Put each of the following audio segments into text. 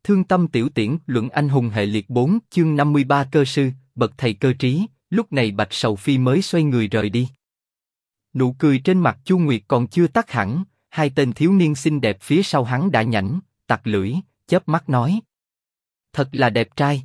Thương tâm tiểu tiễn, luận anh hùng hệ liệt 4, chương 53 cơ sư, bậc thầy cơ trí. Lúc này Bạch Sầu Phi mới xoay người rời đi. Nụ cười trên mặt Chu Nguyệt còn chưa tắt hẳn, hai tên thiếu niên xinh đẹp phía sau hắn đã nhảnh, tặc lưỡi, chớp mắt nói: thật là đẹp trai.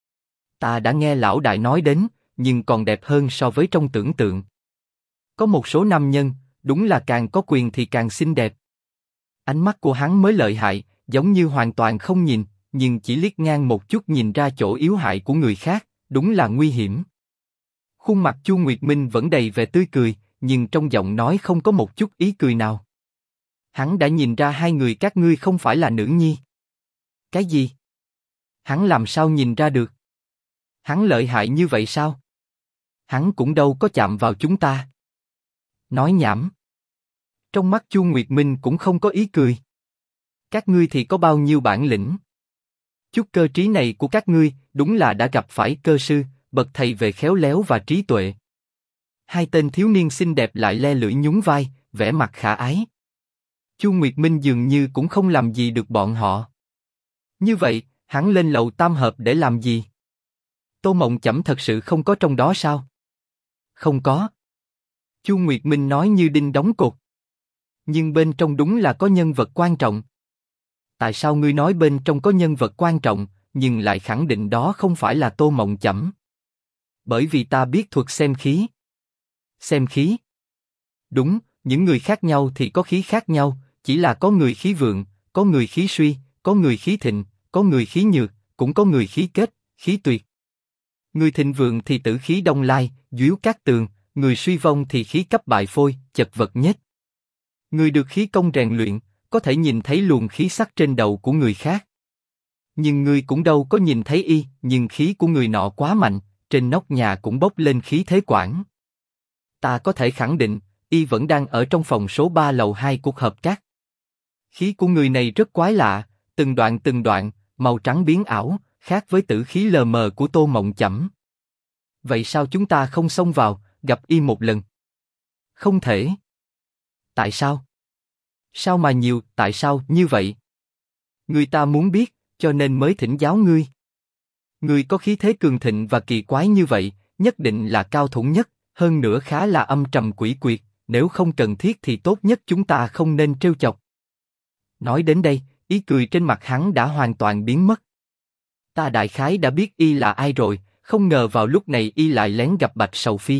Ta đã nghe lão đại nói đến, nhưng còn đẹp hơn so với trong tưởng tượng. Có một số nam nhân, đúng là càng có quyền thì càng xinh đẹp. Ánh mắt của hắn mới lợi hại, giống như hoàn toàn không nhìn, nhưng chỉ liếc ngang một chút nhìn ra chỗ yếu hại của người khác, đúng là nguy hiểm. Khuôn mặt Chu Nguyệt Minh vẫn đầy vẻ tươi cười, nhưng trong giọng nói không có một chút ý cười nào. Hắn đã nhìn ra hai người các ngươi không phải là nữ nhi. Cái gì? Hắn làm sao nhìn ra được? Hắn lợi hại như vậy sao? Hắn cũng đâu có chạm vào chúng ta. Nói nhảm. Trong mắt Chu Nguyệt Minh cũng không có ý cười. Các ngươi thì có bao nhiêu bản lĩnh? Chút cơ trí này của các ngươi, đúng là đã gặp phải cơ sư, bậc thầy về khéo léo và trí tuệ. Hai tên thiếu niên xinh đẹp lại le lưỡi nhún vai, vẻ mặt khả ái. Chu Nguyệt Minh dường như cũng không làm gì được bọn họ. Như vậy, hắn lên lầu tam hợp để làm gì? Tô Mộng Chẩm thật sự không có trong đó sao? Không có. Chu Nguyệt Minh nói như đinh đóng cột. Nhưng bên trong đúng là có nhân vật quan trọng. Tại sao ngươi nói bên trong có nhân vật quan trọng, nhưng lại khẳng định đó không phải là Tô Mộng Chẩm? Bởi vì ta biết thuật xem khí. Xem khí? Đúng, những người khác nhau thì có khí khác nhau, chỉ là có người khí vượng, có người khí suy, có người khí thịnh, có người khí nhược, cũng có người khí kết, khí tuyệt. Người thịnh vượng thì tử khí đông lai, duếu cát tường, người suy vong thì khí cấp bại phôi, chật vật nhất. Người được khí công rèn luyện, có thể nhìn thấy luồng khí sắc trên đầu của người khác. Nhưng người cũng đâu có nhìn thấy y, nhưng khí của người nọ quá mạnh, trên nóc nhà cũng bốc lên khí thế quảng. Ta có thể khẳng định, y vẫn đang ở trong phòng số 3 lầu 2 cuộc hợp cát. Khí của người này rất quái lạ, từng đoạn, màu trắng biến ảo, khác với tử khí lờ mờ của Tô Mộng Chẩm. Vậy sao chúng ta không xông vào, gặp y một lần? Không thể. Tại sao? Sao mà nhiều, tại sao như vậy? Người ta muốn biết, cho nên mới thỉnh giáo ngươi. Ngươi có khí thế cường thịnh và kỳ quái như vậy, nhất định là cao thủ nhất, hơn nữa khá là âm trầm quỷ quyệt, nếu không cần thiết thì tốt nhất chúng ta không nên trêu chọc. Nói đến đây, ý cười trên mặt hắn đã hoàn toàn biến mất. Ta đại khái đã biết y là ai rồi, không ngờ vào lúc này y lại lén gặp Bạch Sầu Phi.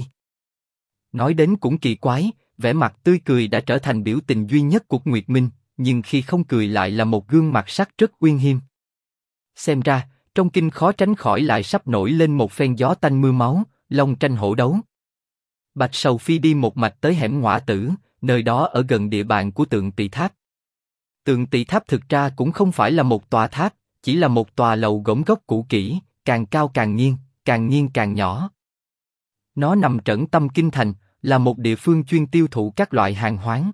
Nói đến cũng kỳ quái, vẻ mặt tươi cười đã trở thành biểu tình duy nhất của Nguyệt Minh, nhưng khi không cười lại là một gương mặt sắc rất uy nghiêm. Xem ra, trong kinh khó tránh khỏi lại sắp nổi lên một phen gió tanh mưa máu, long tranh hổ đấu. Bạch Sầu Phi đi một mạch tới hẻm Ngõa Tử, nơi đó ở gần địa bàn của Tượng Tỳ Tháp. Tượng Tỳ Tháp thực ra cũng không phải là một tòa tháp, chỉ là một tòa lầu gốm gốc cũ kỹ, càng cao càng nghiêng càng nhỏ. Nó nằm trấn tâm kinh thành, là một địa phương chuyên tiêu thụ các loại hàng hóa.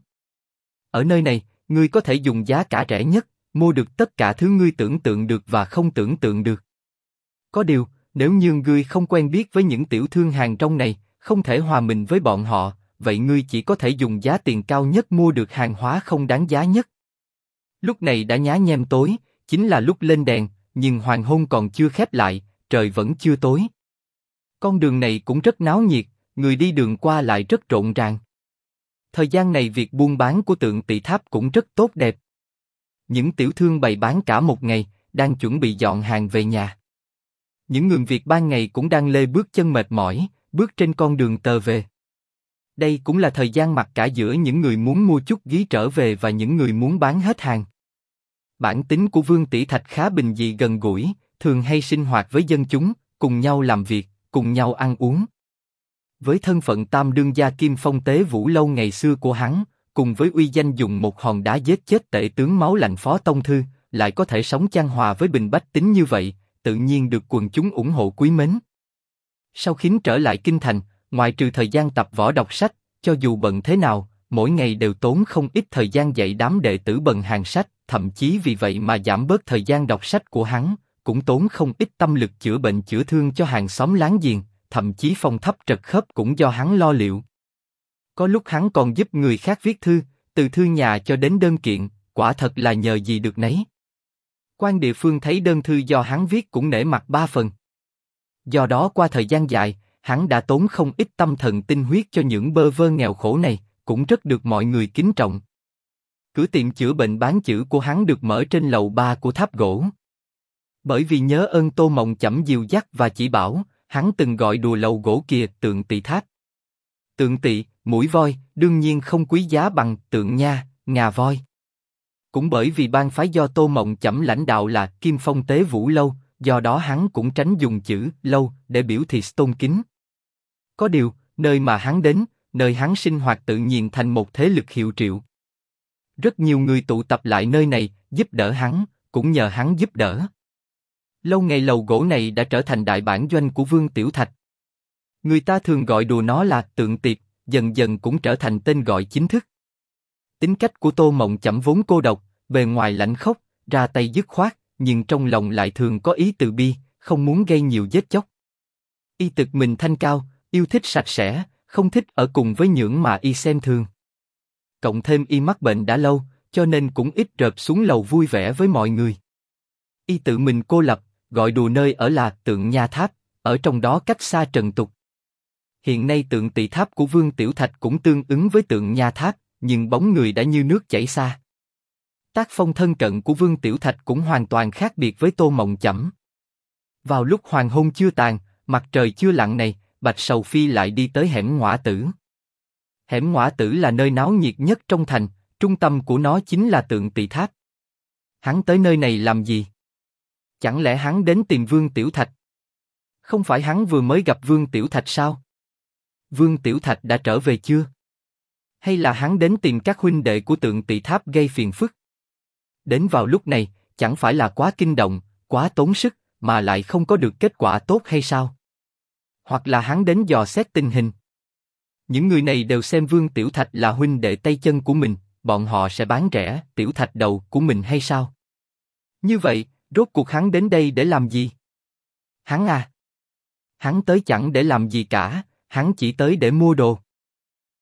Ở nơi này, ngươi có thể dùng giá cả rẻ nhất, mua được tất cả thứ ngươi tưởng tượng được và không tưởng tượng được. Có điều, nếu như ngươi không quen biết với những tiểu thương hàng trong này, không thể hòa mình với bọn họ, vậy ngươi chỉ có thể dùng giá tiền cao nhất mua được hàng hóa không đáng giá nhất. Lúc này đã nhá nhem tối, chính là lúc lên đèn, nhưng hoàng hôn còn chưa khép lại, trời vẫn chưa tối. Con đường này cũng rất náo nhiệt, người đi đường qua lại rất rộn ràng. Thời gian này việc buôn bán của Tượng Tỳ Tháp cũng rất tốt đẹp. Những tiểu thương bày bán cả một ngày, đang chuẩn bị dọn hàng về nhà. Những người Việt ban ngày cũng đang lê bước chân mệt mỏi, bước trên con đường tơ về. Đây cũng là thời gian mặc cả giữa những người muốn mua chút gí trở về và những người muốn bán hết hàng. Bản tính của Vương Tỷ Thạch khá bình dị gần gũi, thường hay sinh hoạt với dân chúng, cùng nhau làm việc, cùng nhau ăn uống. Với thân phận tam đương gia Kim Phong Tế Vũ lâu ngày xưa của hắn, cùng với uy danh dùng một hòn đá giết chết tể tướng máu lạnh Phó Tông Thư, lại có thể sống chan hòa với bình bách tính như vậy, tự nhiên được quần chúng ủng hộ quý mến. Sau khi trở lại kinh thành, ngoài trừ thời gian tập võ đọc sách, cho dù bận thế nào, mỗi ngày đều tốn không ít thời gian dạy đám đệ tử bần hàng sách, thậm chí vì vậy mà giảm bớt thời gian đọc sách của hắn, cũng tốn không ít tâm lực chữa bệnh chữa thương cho hàng xóm láng giềng, thậm chí phong thấp trật khớp cũng do hắn lo liệu. Có lúc hắn còn giúp người khác viết thư, từ thư nhà cho đến đơn kiện, quả thật là nhờ gì được nấy. Quan địa phương thấy đơn thư do hắn viết cũng nể mặt ba phần. Do đó qua thời gian dài, hắn đã tốn không ít tâm thần tinh huyết cho những bơ vơ nghèo khổ này, cũng rất được mọi người kính trọng. Cửa tiệm chữa bệnh bán chữ của hắn được mở trên lầu 3 của tháp gỗ. Bởi vì nhớ ơn Tô Mộng Chẩm dìu dắt và chỉ bảo, hắn từng gọi đùa lầu gỗ kia tượng tỳ tháp. Tượng tỳ, mũi voi, đương nhiên không quý giá bằng tượng nha, ngà voi. Cũng bởi vì bang phái do Tô Mộng Chẩm lãnh đạo là Kim Phong Tế Vũ Lâu, do đó hắn cũng tránh dùng chữ lâu để biểu thị tôn kính. Có điều, nơi mà hắn đến, nơi hắn sinh hoạt tự nhiên thành một thế lực hiệu triệu. Rất nhiều người tụ tập lại nơi này, giúp đỡ hắn, cũng nhờ hắn giúp đỡ. Lâu ngày lầu gỗ này đã trở thành đại bản doanh của Vương Tiểu Thạch. Người ta thường gọi đùa nó là tượng tiệp, dần dần cũng trở thành tên gọi chính thức. Tính cách của Tô Mộng Chẩm vốn cô độc, bề ngoài lạnh khốc, ra tay dứt khoát, nhưng trong lòng lại thường có ý từ bi, không muốn gây nhiều giết chóc. Y thực mình thanh cao, yêu thích sạch sẽ, không thích ở cùng với những mà y xem thường. Cộng thêm y mắc bệnh đã lâu, cho nên cũng ít rợp xuống lầu vui vẻ với mọi người. Y tự mình cô lập, gọi đùa nơi ở là tượng Nha Tháp, ở trong đó cách xa trần tục. Hiện nay tượng Tỳ Tháp của Vương Tiểu Thạch cũng tương ứng với tượng Nha Tháp, nhưng bóng người đã như nước chảy xa. Tác phong thân cận của Vương Tiểu Thạch cũng hoàn toàn khác biệt với Tô Mộng Chẩm. Vào lúc hoàng hôn chưa tàn, mặt trời chưa lặn này, Bạch Sầu Phi lại đi tới hẻm Ngõa Tử. Hẻm Ngõa Tử là nơi náo nhiệt nhất trong thành, trung tâm của nó chính là tượng Tỳ Tháp. Hắn tới nơi này làm gì? Chẳng lẽ hắn đến tìm Vương Tiểu Thạch? Không phải hắn vừa mới gặp Vương Tiểu Thạch sao? Vương Tiểu Thạch đã trở về chưa? Hay là hắn đến tìm các huynh đệ của tượng Tỳ Tháp gây phiền phức? Đến vào lúc này, chẳng phải là quá kinh động, quá tốn sức, mà lại không có được kết quả tốt hay sao? Hoặc là hắn đến dò xét tình hình? Những người này đều xem Vương Tiểu Thạch là huynh đệ tay chân của mình, bọn họ sẽ bán rẻ Tiểu Thạch đầu của mình hay sao? Như vậy, rốt cuộc hắn đến đây để làm gì? Hắn tới chẳng để làm gì cả, hắn chỉ tới để mua đồ.